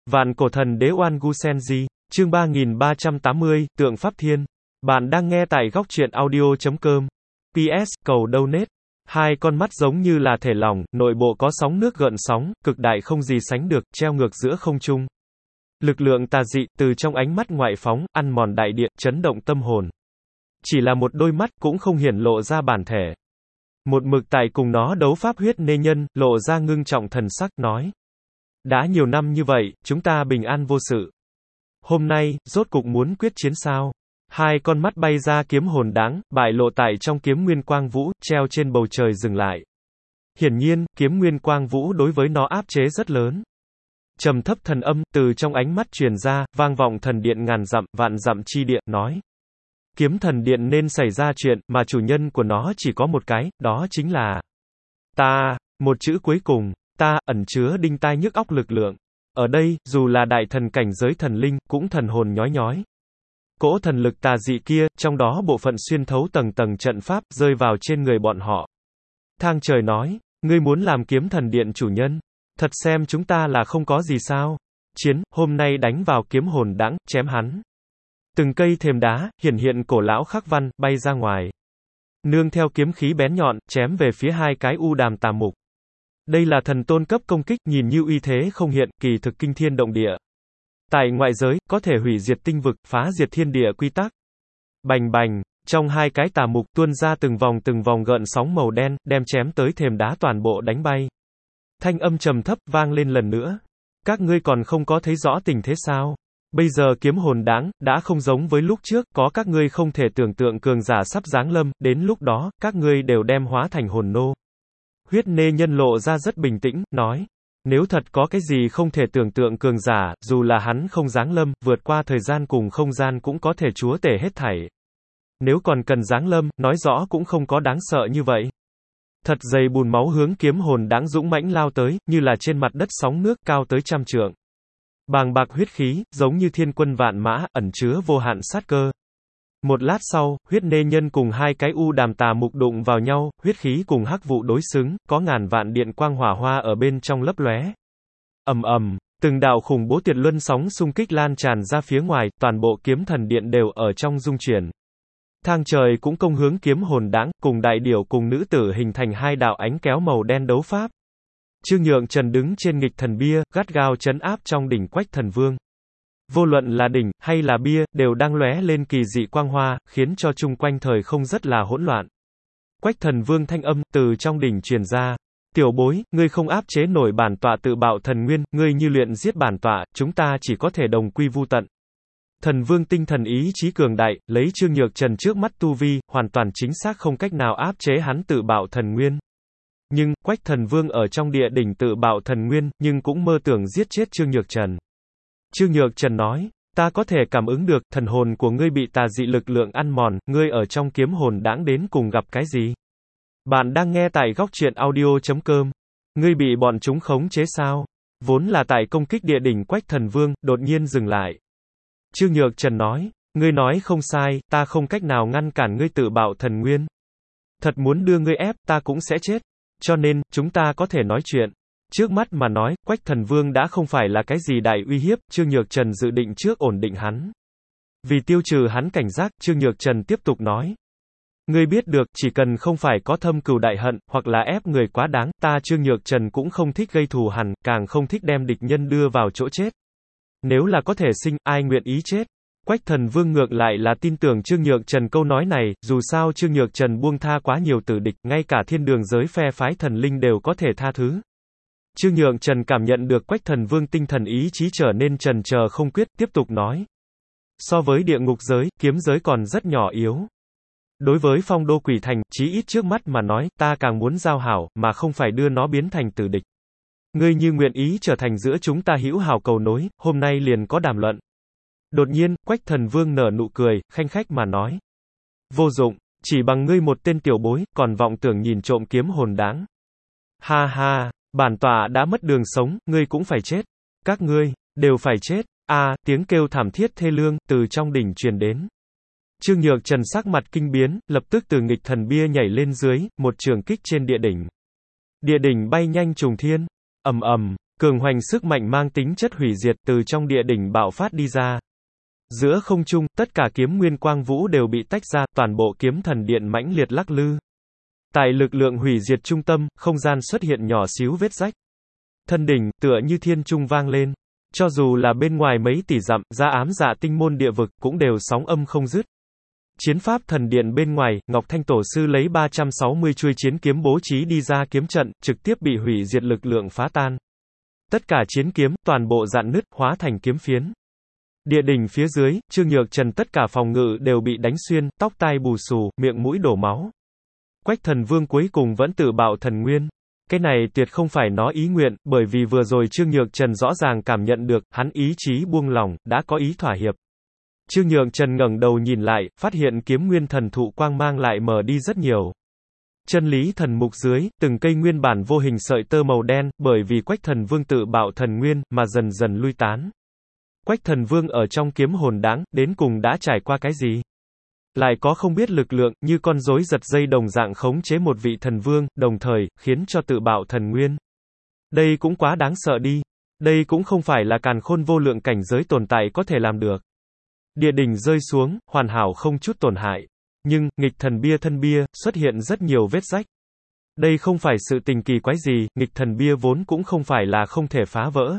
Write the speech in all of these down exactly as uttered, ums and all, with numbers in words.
Vạn cổ thần đế Oan Gu Senji, chương ba nghìn ba trăm tám mươi, Tượng Pháp Thiên. Bạn đang nghe tại góc truyện audio chấm com. pê ét, cầu donate. Hai con mắt giống như là thể lỏng, nội bộ có sóng nước gợn sóng, cực đại không gì sánh được, treo ngược giữa không trung. Lực lượng tà dị, từ trong ánh mắt ngoại phóng, ăn mòn đại địa, chấn động tâm hồn. Chỉ là một đôi mắt, cũng không hiển lộ ra bản thể. Một mực tại cùng nó đấu pháp huyết nê nhân, lộ ra ngưng trọng thần sắc, nói. Đã nhiều năm như vậy, chúng ta bình an vô sự. Hôm nay, rốt cục muốn quyết chiến sao? Hai con mắt bay ra kiếm hồn đáng, bại lộ tại trong kiếm nguyên quang vũ, treo trên bầu trời dừng lại. Hiển nhiên, kiếm nguyên quang vũ đối với nó áp chế rất lớn. Trầm thấp thần âm, từ trong ánh mắt truyền ra, vang vọng thần điện ngàn dặm, vạn dặm chi địa, nói. Kiếm thần điện nên xảy ra chuyện, mà chủ nhân của nó chỉ có một cái, đó chính là ta, một chữ cuối cùng. Ta, ẩn chứa đinh tai nhức óc lực lượng. Ở đây, dù là đại thần cảnh giới thần linh, cũng thần hồn nhói nhói. Cỗ thần lực tà dị kia, trong đó bộ phận xuyên thấu tầng tầng trận pháp, rơi vào trên người bọn họ. Thang trời nói, ngươi muốn làm kiếm thần điện chủ nhân? Thật xem chúng ta là không có gì sao? Chiến, hôm nay đánh vào kiếm hồn đãng, chém hắn. Từng cây thềm đá, hiển hiện cổ lão khắc văn, bay ra ngoài. Nương theo kiếm khí bén nhọn, chém về phía hai cái u đàm tà mục. Đây là thần tôn cấp công kích, nhìn như uy thế không hiện, kỳ thực kinh thiên động địa. Tại ngoại giới, có thể hủy diệt tinh vực, phá diệt thiên địa quy tắc. Bành bành, trong hai cái tà mục tuôn ra từng vòng từng vòng gợn sóng màu đen, đem chém tới thềm đá toàn bộ đánh bay. Thanh âm trầm thấp vang lên lần nữa. Các ngươi còn không có thấy rõ tình thế sao? Bây giờ kiếm hồn đáng, đã không giống với lúc trước, có các ngươi không thể tưởng tượng cường giả sắp giáng lâm, đến lúc đó, các ngươi đều đem hóa thành hồn nô. Huyết nê nhân lộ ra rất bình tĩnh, nói. Nếu thật có cái gì không thể tưởng tượng cường giả, dù là hắn không giáng lâm, vượt qua thời gian cùng không gian cũng có thể chúa tể hết thảy. Nếu còn cần giáng lâm, nói rõ cũng không có đáng sợ như vậy. Thật dày bùn máu hướng kiếm hồn đáng dũng mãnh lao tới, như là trên mặt đất sóng nước cao tới trăm trượng. Bàng bạc huyết khí, giống như thiên quân vạn mã, ẩn chứa vô hạn sát cơ. Một lát sau, huyết nê nhân cùng hai cái u đàm tà mục đụng vào nhau, huyết khí cùng hắc vụ đối xứng, có ngàn vạn điện quang hỏa hoa ở bên trong lấp lóe. Ầm ầm, từng đạo khủng bố tuyệt luân sóng xung kích lan tràn ra phía ngoài, toàn bộ kiếm thần điện đều ở trong rung chuyển. Thang trời cũng công hướng kiếm hồn đãng, cùng đại điểu cùng nữ tử hình thành hai đạo ánh kéo màu đen đấu pháp. Trương Nhượng Trần đứng trên nghịch thần bia, gắt gao trấn áp trong đỉnh Quách Thần Vương. Vô luận là đỉnh, hay là bia, đều đang lóe lên kỳ dị quang hoa, khiến cho chung quanh thời không rất là hỗn loạn. Quách Thần Vương thanh âm, từ trong đỉnh truyền ra. Tiểu bối, ngươi không áp chế nổi bản tọa tự bạo thần nguyên, ngươi như luyện giết bản tọa, chúng ta chỉ có thể đồng quy vu tận. Thần Vương tinh thần ý chí cường đại, lấy Trương Nhược Trần trước mắt tu vi, hoàn toàn chính xác không cách nào áp chế hắn tự bạo thần nguyên. Nhưng, Quách Thần Vương ở trong địa đỉnh tự bạo thần nguyên, nhưng cũng mơ tưởng giết chết Trương Nhược Trần. Trương Nhược Trần nói, ta có thể cảm ứng được, thần hồn của ngươi bị tà dị lực lượng ăn mòn, ngươi ở trong kiếm hồn đãng đến cùng gặp cái gì? Bạn đang nghe tại góc truyện audio chấm com. Ngươi bị bọn chúng khống chế sao? Vốn là tại công kích địa đỉnh Quách Thần Vương, đột nhiên dừng lại. Trương Nhược Trần nói, ngươi nói không sai, ta không cách nào ngăn cản ngươi tự bạo thần nguyên. Thật muốn đưa ngươi ép, ta cũng sẽ chết. Cho nên, chúng ta có thể nói chuyện. Trước mắt mà nói, Quách Thần Vương đã không phải là cái gì đại uy hiếp, Trương Nhược Trần dự định trước ổn định hắn. Vì tiêu trừ hắn cảnh giác, Trương Nhược Trần tiếp tục nói. Ngươi biết được, chỉ cần không phải có thâm cừu đại hận, hoặc là ép người quá đáng, ta Trương Nhược Trần cũng không thích gây thù hằn, càng không thích đem địch nhân đưa vào chỗ chết. Nếu là có thể sinh, ai nguyện ý chết? Quách Thần Vương ngược lại là tin tưởng Trương Nhược Trần câu nói này, dù sao Trương Nhược Trần buông tha quá nhiều tử địch, ngay cả thiên đường giới phe phái thần linh đều có thể tha thứ. Trương Nhược Trần cảm nhận được Quách Thần Vương tinh thần ý chí trở nên trần chờ không quyết, tiếp tục nói. So với địa ngục giới, kiếm giới còn rất nhỏ yếu. Đối với phong đô quỷ thành, chí ít trước mắt mà nói, ta càng muốn giao hảo, mà không phải đưa nó biến thành tử địch. Ngươi như nguyện ý trở thành giữa chúng ta hữu hảo cầu nối, hôm nay liền có đàm luận. Đột nhiên, Quách Thần Vương nở nụ cười, khanh khách mà nói. Vô dụng, chỉ bằng ngươi một tên tiểu bối, còn vọng tưởng nhìn trộm kiếm hồn đáng. Ha ha, bản tọa đã mất đường sống, ngươi cũng phải chết. Các ngươi, đều phải chết. A, à, tiếng kêu thảm thiết thê lương, từ trong đỉnh truyền đến. Trương Nhược Trần sắc mặt kinh biến, lập tức từ nghịch thần bia nhảy lên dưới, một trường kích trên địa đỉnh. Địa đỉnh bay nhanh trùng thiên. Ầm ầm, Cường hoành sức mạnh mang tính chất hủy diệt từ trong địa đỉnh bạo phát đi ra. Giữa không trung, tất cả kiếm nguyên quang vũ đều bị tách ra, toàn bộ kiếm thần điện mãnh liệt lắc lư. Tại lực lượng hủy diệt trung tâm, không gian xuất hiện nhỏ xíu vết rách. Thân đỉnh, tựa như thiên trung vang lên. Cho dù là bên ngoài mấy tỷ dặm, ra ám dạ tinh môn địa vực, cũng đều sóng âm không dứt. Chiến pháp thần điện bên ngoài, Ngọc Thanh Tổ Sư lấy ba trăm sáu mươi chuôi chiến kiếm bố trí đi ra kiếm trận, trực tiếp bị hủy diệt lực lượng phá tan. Tất cả chiến kiếm, toàn bộ dạn nứt, hóa thành kiếm phiến. Địa đỉnh phía dưới, Trương Nhược Trần tất cả phòng ngự đều bị đánh xuyên, tóc tai bù xù, miệng mũi đổ máu. Quách Thần Vương cuối cùng vẫn tự bạo thần nguyên. Cái này tuyệt không phải nó ý nguyện, bởi vì vừa rồi Trương Nhược Trần rõ ràng cảm nhận được, hắn ý chí buông lỏng, đã có ý thỏa hiệp. Trương Nhược Trần ngẩng đầu nhìn lại, phát hiện kiếm nguyên thần thụ quang mang lại mờ đi rất nhiều. Chân lý thần mục dưới, từng cây nguyên bản vô hình sợi tơ màu đen, bởi vì Quách Thần Vương tự bạo thần nguyên, mà dần dần lui tán. Quách Thần Vương ở trong kiếm hồn đãng, đến cùng đã trải qua cái gì? Lại có không biết lực lượng, như con rối giật dây đồng dạng khống chế một vị thần vương, đồng thời, khiến cho tự bạo thần nguyên. Đây cũng quá đáng sợ đi. Đây cũng không phải là càn khôn vô lượng cảnh giới tồn tại có thể làm được. Địa đỉnh rơi xuống, hoàn hảo không chút tổn hại. Nhưng, nghịch thần bia thân bia, xuất hiện rất nhiều vết rách. Đây không phải sự tình kỳ quái gì, nghịch thần bia vốn cũng không phải là không thể phá vỡ.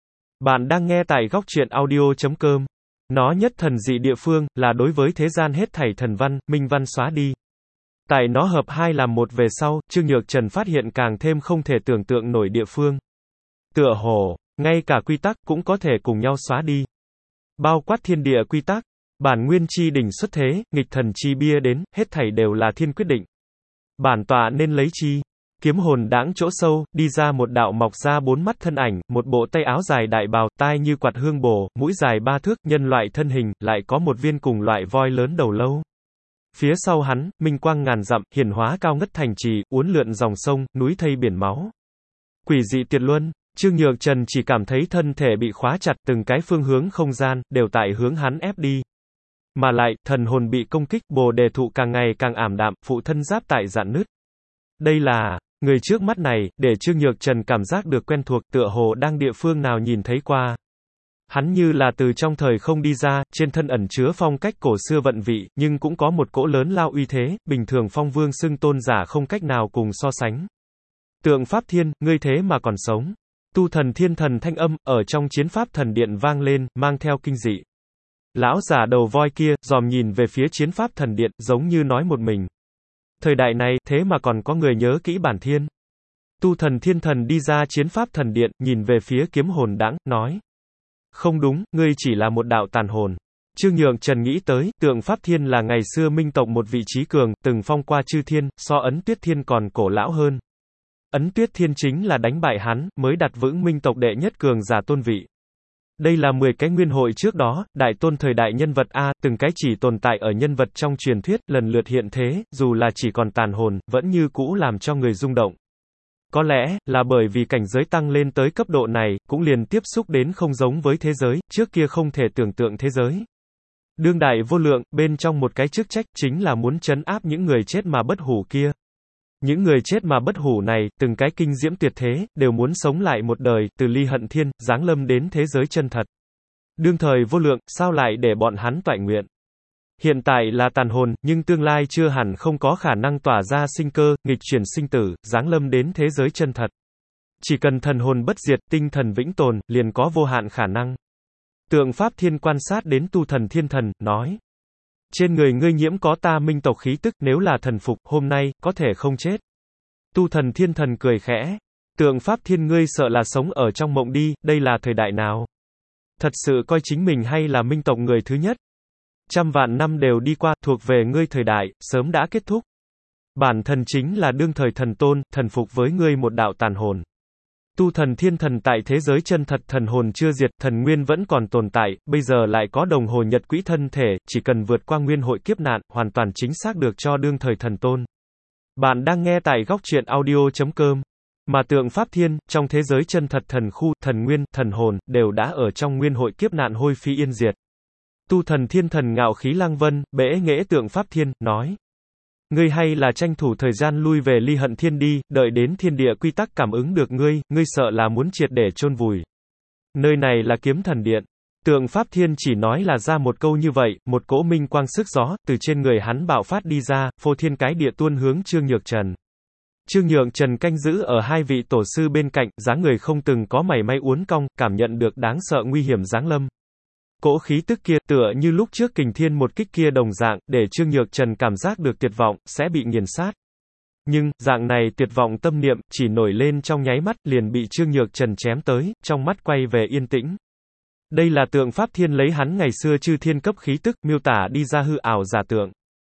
Bạn đang nghe tại góc truyện audio chấm com. Nó nhất thần dị địa phương, là đối với thế gian hết thảy thần văn, minh văn xóa đi. Tại nó hợp hai làm một về sau, Trương Nhược Trần phát hiện càng thêm không thể tưởng tượng nổi địa phương. Tựa hồ, ngay cả quy tắc cũng có thể cùng nhau xóa đi. Bao quát thiên địa quy tắc, bản nguyên chi đỉnh xuất thế, nghịch thần chi bia đến, hết thảy đều là thiên quyết định. Bản tọa nên lấy chi? Kiếm hồn đãng chỗ sâu, đi ra một đạo mọc ra bốn mắt thân ảnh, một bộ tay áo dài đại bào, tai như quạt hương bồ, mũi dài ba thước, nhân loại thân hình, lại có một viên cùng loại voi lớn đầu lâu. Phía sau hắn, minh quang ngàn dặm, hiển hóa cao ngất thành trì, uốn lượn dòng sông, núi thây biển máu. Quỷ dị tuyệt luân, Trương Nhược Trần chỉ cảm thấy thân thể bị khóa chặt, từng cái phương hướng không gian, đều tại hướng hắn ép đi. Mà lại, thần hồn bị công kích, bồ đề thụ càng ngày càng ảm đạm, phụ thân giáp tại dạn nứt. Đây là, người trước mắt này, để Trương Nhược Trần cảm giác được quen thuộc, tựa hồ đang địa phương nào nhìn thấy qua. Hắn như là từ trong thời không đi ra, trên thân ẩn chứa phong cách cổ xưa vận vị, nhưng cũng có một cỗ lớn lao uy thế, bình thường phong vương xưng tôn giả không cách nào cùng so sánh. Tượng Pháp Thiên, ngươi thế mà còn sống. Tu thần thiên thần thanh âm, ở trong chiến pháp thần điện vang lên, mang theo kinh dị. Lão giả đầu voi kia, dòm nhìn về phía chiến pháp thần điện, giống như nói một mình. Thời đại này, thế mà còn có người nhớ kỹ bản thiên. Tu thần thiên thần đi ra chiến pháp thần điện, nhìn về phía kiếm hồn đãng, nói. Không đúng, ngươi chỉ là một đạo tàn hồn. Trương Nhược Trần nghĩ tới, Tượng Pháp Thiên là ngày xưa minh tộc một vị trí cường, từng phong qua chư thiên, so Ấn Tuyết Thiên còn cổ lão hơn. Ấn Tuyết Thiên chính là đánh bại hắn, mới đặt vững minh tộc đệ nhất cường giả tôn vị. Đây là mười cái nguyên hội trước đó, đại tôn thời đại nhân vật A, từng cái chỉ tồn tại ở nhân vật trong truyền thuyết, lần lượt hiện thế, dù là chỉ còn tàn hồn, vẫn như cũ làm cho người rung động. Có lẽ, là bởi vì cảnh giới tăng lên tới cấp độ này, cũng liền tiếp xúc đến không giống với thế giới, trước kia không thể tưởng tượng thế giới. Đương đại vô lượng, bên trong một cái chức trách, chính là muốn trấn áp những người chết mà bất hủ kia. Những người chết mà bất hủ này, từng cái kinh diễm tuyệt thế, đều muốn sống lại một đời, từ ly hận thiên, giáng lâm đến thế giới chân thật. Đương thời vô lượng, sao lại để bọn hắn toại nguyện? Hiện tại là tàn hồn, nhưng tương lai chưa hẳn không có khả năng tỏa ra sinh cơ, nghịch chuyển sinh tử, giáng lâm đến thế giới chân thật. Chỉ cần thần hồn bất diệt, tinh thần vĩnh tồn, liền có vô hạn khả năng. Tượng Pháp Thiên quan sát đến tu thần thiên thần, nói. Trên người ngươi nhiễm có ta minh tộc khí tức, nếu là thần phục, hôm nay, có thể không chết. Tu thần thiên thần cười khẽ. Tượng Pháp Thiên ngươi sợ là sống ở trong mộng đi, đây là thời đại nào? Thật sự coi chính mình hay là minh tộc người thứ nhất? Trăm vạn năm đều đi qua, thuộc về ngươi thời đại, sớm đã kết thúc. Bản thần chính là đương thời thần tôn, thần phục với ngươi một đạo tàn hồn. Tu thần thiên thần tại thế giới chân thật thần hồn chưa diệt, thần nguyên vẫn còn tồn tại, bây giờ lại có đồng hồ nhật quỹ thân thể, chỉ cần vượt qua nguyên hội kiếp nạn, hoàn toàn chính xác được cho đương thời thần tôn. Bạn đang nghe tại góc truyện audio chấm com. Mà Tượng Pháp Thiên, trong thế giới chân thật thần khu, thần nguyên, thần hồn, đều đã ở trong nguyên hội kiếp nạn hôi phi yên diệt. Tu thần thiên thần ngạo khí lăng vân, bẽ nghễ Tượng Pháp Thiên, nói. Ngươi hay là tranh thủ thời gian lui về Ly Hận Thiên đi, đợi đến thiên địa quy tắc cảm ứng được ngươi, ngươi sợ là muốn triệt để chôn vùi. Nơi này là Kiếm Thần Điện. Tượng Pháp Thiên chỉ nói là ra một câu như vậy, một cỗ minh quang sức gió, từ trên người hắn bạo phát đi ra, phô thiên cái địa tuôn hướng Trương Nhược Trần. Trương Nhược Trần canh giữ ở hai vị tổ sư bên cạnh, dáng người không từng có mảy may uốn cong, cảm nhận được đáng sợ nguy hiểm giáng lâm. Cỗ khí tức kia, tựa như lúc trước Kình Thiên một kích kia đồng dạng, để Trương Nhược Trần cảm giác được tuyệt vọng, sẽ bị nghiền sát. Nhưng, dạng này tuyệt vọng tâm niệm, chỉ nổi lên trong nháy mắt, liền bị Trương Nhược Trần chém tới, trong mắt quay về yên tĩnh. Đây là Tượng Pháp Thiên lấy hắn ngày xưa chư thiên cấp khí tức, miêu tả đi ra hư ảo giả tượng.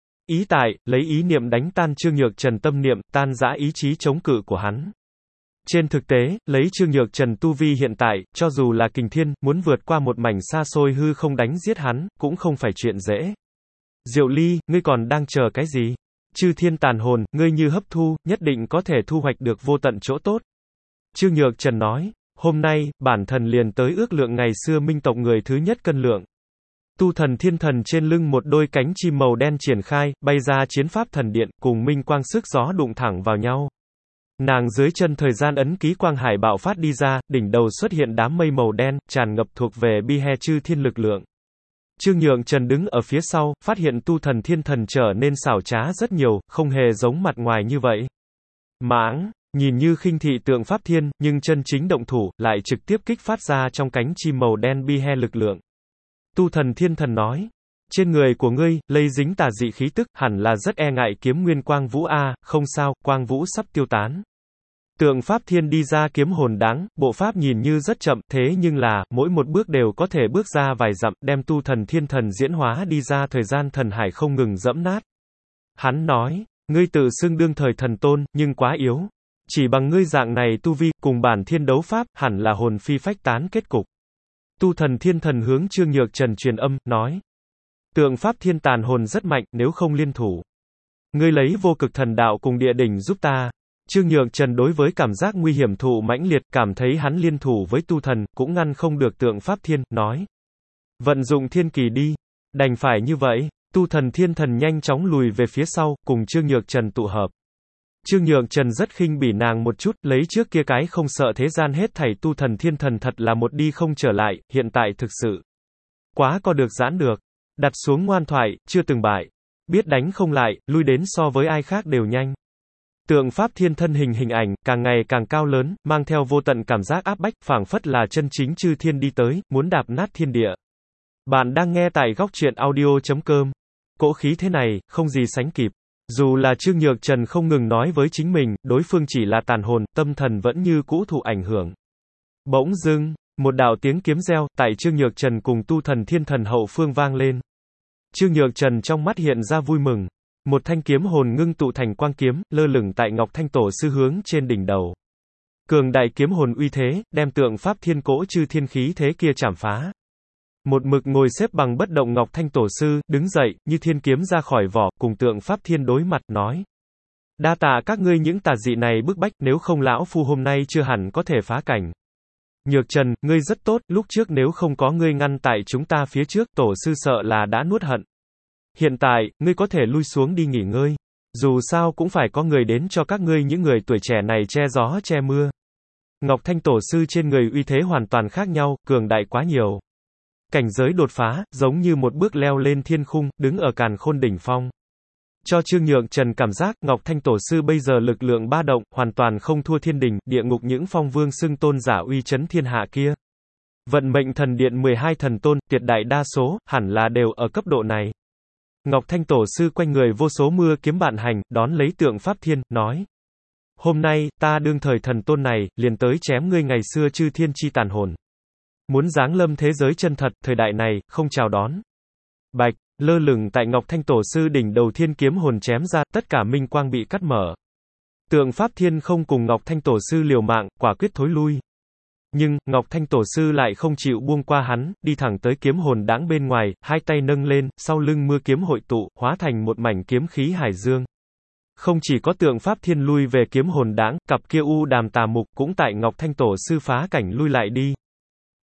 Ý tại, lấy ý niệm đánh tan Trương Nhược Trần tâm niệm, tan rã ý chí chống cự của hắn. Trên thực tế, lấy Trương Nhược Trần tu vi hiện tại, cho dù là Kình Thiên, muốn vượt qua một mảnh xa xôi hư không đánh giết hắn, cũng không phải chuyện dễ. Diệu Ly, ngươi còn đang chờ cái gì? Chư thiên tàn hồn, ngươi như hấp thu, nhất định có thể thu hoạch được vô tận chỗ tốt. Trương Nhược Trần nói, hôm nay, bản thần liền tới ước lượng ngày xưa minh tộc người thứ nhất cân lượng. Tu thần thiên thần trên lưng một đôi cánh chim màu đen triển khai, bay ra chiến pháp thần điện, cùng minh quang sức gió đụng thẳng vào nhau. Nàng dưới chân thời gian ấn ký quang hải bạo phát đi ra, đỉnh đầu xuất hiện đám mây màu đen, tràn ngập thuộc về bi he chư thiên lực lượng. Trương Nhượng Trần đứng ở phía sau, phát hiện tu thần thiên thần trở nên xảo trá rất nhiều, không hề giống mặt ngoài như vậy. Mãng, nhìn như khinh thị Tượng Pháp Thiên, nhưng chân chính động thủ, lại trực tiếp kích phát ra trong cánh chim màu đen bi he lực lượng. Tu thần thiên thần nói, trên người của ngươi, lây dính tà dị khí tức, hẳn là rất e ngại kiếm nguyên quang vũ a, không sao, quang vũ sắp tiêu tán. Tượng Pháp Thiên đi ra kiếm hồn đáng, bộ pháp nhìn như rất chậm, thế nhưng là, mỗi một bước đều có thể bước ra vài dặm, đem tu thần thiên thần diễn hóa đi ra thời gian thần hải không ngừng dẫm nát. Hắn nói, ngươi tự xưng đương thời thần tôn, nhưng quá yếu. Chỉ bằng ngươi dạng này tu vi, cùng bản thiên đấu pháp, hẳn là hồn phi phách tán kết cục. Tu thần thiên thần hướng Trương Nhược Trần truyền âm, nói. Tượng Pháp Thiên tàn hồn rất mạnh, nếu không liên thủ. Ngươi lấy vô cực thần đạo cùng địa đỉnh giúp ta. Trương Nhược Trần đối với cảm giác nguy hiểm thụ mãnh liệt, cảm thấy hắn liên thủ với tu thần, cũng ngăn không được Tượng Pháp Thiên, nói. Vận dụng thiên kỳ đi. Đành phải như vậy, tu thần thiên thần nhanh chóng lùi về phía sau, cùng Trương Nhược Trần tụ hợp. Trương Nhược Trần rất khinh bỉ nàng một chút, lấy trước kia cái không sợ thế gian hết thảy tu thần thiên thần thật là một đi không trở lại, hiện tại thực sự. Quá có được giãn được. Đặt xuống ngoan thoại, chưa từng bại. Biết đánh không lại, lui đến so với ai khác đều nhanh. Tượng Pháp Thiên thân hình hình ảnh, càng ngày càng cao lớn, mang theo vô tận cảm giác áp bách, phảng phất là chân chính chư thiên đi tới, muốn đạp nát thiên địa. Bạn đang nghe tại góc truyện audio chấm com. Cỗ khí thế này, không gì sánh kịp. Dù là Trương Nhược Trần không ngừng nói với chính mình, đối phương chỉ là tàn hồn, tâm thần vẫn như cũ thụ ảnh hưởng. Bỗng dưng, một đạo tiếng kiếm reo, tại Trương Nhược Trần cùng tu thần thiên thần hậu phương vang lên. Trương Nhược Trần trong mắt hiện ra vui mừng. Một thanh kiếm hồn ngưng tụ thành quang kiếm, lơ lửng tại Ngọc Thanh Tổ sư hướng trên đỉnh đầu. Cường đại kiếm hồn uy thế, đem Tượng Pháp Thiên cỗ chư thiên khí thế kia chảm phá. Một mực ngồi xếp bằng bất động Ngọc Thanh Tổ sư, đứng dậy, như thiên kiếm ra khỏi vỏ, cùng Tượng Pháp Thiên đối mặt, nói. Đa tạ các ngươi những tà dị này bức bách, nếu không lão phu hôm nay chưa hẳn có thể phá cảnh. Nhược Trần, ngươi rất tốt, lúc trước nếu không có ngươi ngăn tại chúng ta phía trước, tổ sư sợ là đã nuốt hận. Hiện tại, ngươi có thể lui xuống đi nghỉ ngơi. Dù sao cũng phải có người đến cho các ngươi những người tuổi trẻ này che gió che mưa. Ngọc Thanh Tổ sư trên người uy thế hoàn toàn khác nhau, cường đại quá nhiều. Cảnh giới đột phá, giống như một bước leo lên thiên khung, đứng ở càn khôn đỉnh phong. Cho Trương Nhượng Trần cảm giác, Ngọc Thanh Tổ sư bây giờ lực lượng ba động, hoàn toàn không thua thiên đình, địa ngục những phong vương xưng tôn giả uy chấn thiên hạ kia. Vận mệnh thần điện mười hai thần tôn, tuyệt đại đa số, hẳn là đều ở cấp độ này. Ngọc Thanh Tổ sư quanh người vô số mưa kiếm bạn hành, đón lấy Tượng Pháp Thiên, nói. Hôm nay, ta đương thời thần tôn này, liền tới chém ngươi ngày xưa chư thiên chi tàn hồn. Muốn giáng lâm thế giới chân thật, thời đại này, không chào đón. Bạch, lơ lửng tại Ngọc Thanh Tổ sư đỉnh đầu thiên kiếm hồn chém ra, tất cả minh quang bị cắt mở. Tượng Pháp Thiên không cùng Ngọc Thanh Tổ sư liều mạng, quả quyết thối lui. Nhưng, Ngọc Thanh Tổ sư lại không chịu buông qua hắn, đi thẳng tới kiếm hồn đãng bên ngoài, hai tay nâng lên, sau lưng mưa kiếm hội tụ, hóa thành một mảnh kiếm khí hải dương. Không chỉ có Tượng Pháp Thiên lui về kiếm hồn đãng, cặp kia u đàm tà mục cũng tại Ngọc Thanh Tổ sư phá cảnh lui lại đi.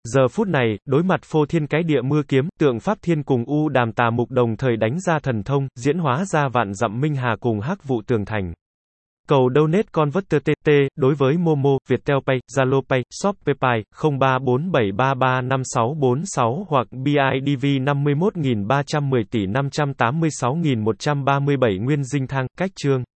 Giờ phút này, đối mặt phô thiên cái địa mưa kiếm, tượng Pháp Thiên cùng U Đàm Tà Mục đồng thời đánh ra thần thông, diễn hóa ra vạn dặm minh hà cùng hắc vụ tường thành. Cầu donate converter tê tê, đối với Momo, Viettel Pay, Zalo Pay, Shopee Pay, không ba bốn bảy ba ba năm sáu bốn sáu hoặc bê i đê vê năm mươi mốt nghìn ba trăm mười tỷ năm trăm tám mươi sáu nghìn một trăm ba mươi bảy Nguyên Dinh Thang, Cách Chương.